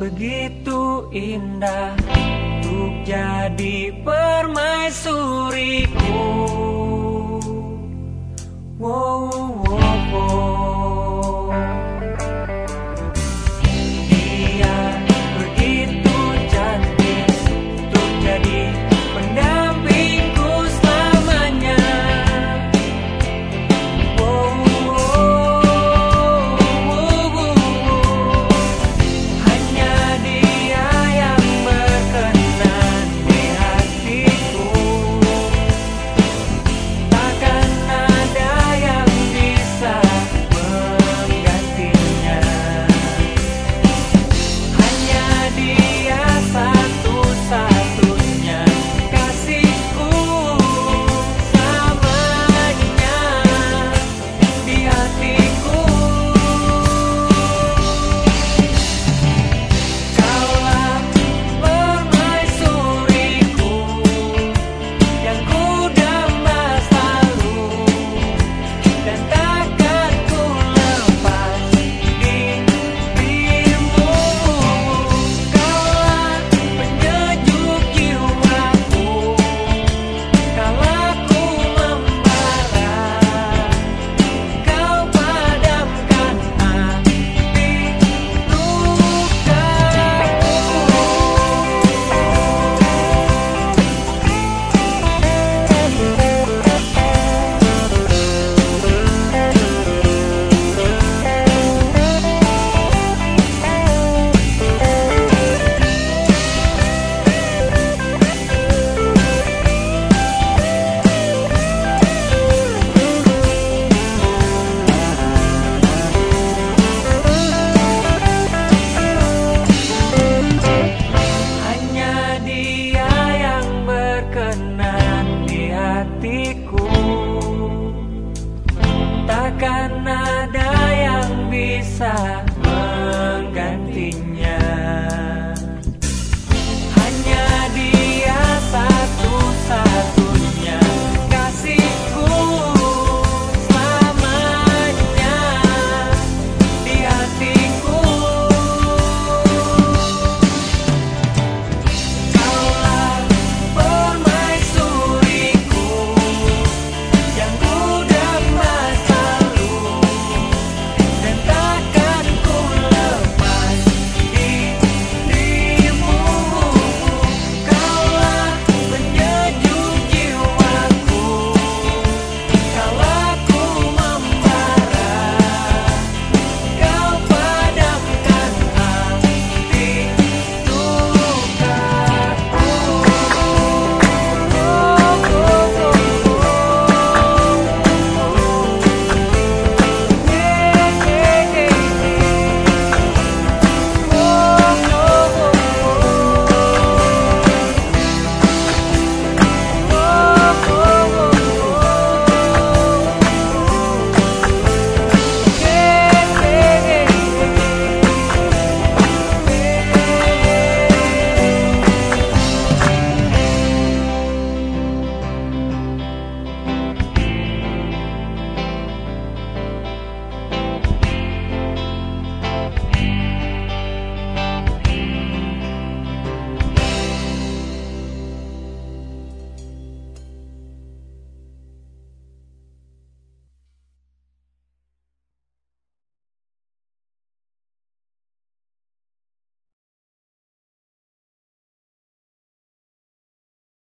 begitu indah untuk jadi permaisuriku. Wow, wow, wow. Dia begitu cantik untuk jadi pendampingku selamanya. Wow, wow, wow, wow. Hanya dia yang berkenan di hatiku. Takkan ada yang bisa menggantinya. Hanya dia satu-satunya kasihku selamanya di hatiku. Kaulah permaisuriku yang ku damba selalu, dan takkan ku lepas dirimu. Kaulah penyejuk jiwaku kala ku membara. Kau padamkan api hanya dia yang berkenan di hatiku. Takkan ada yang bisa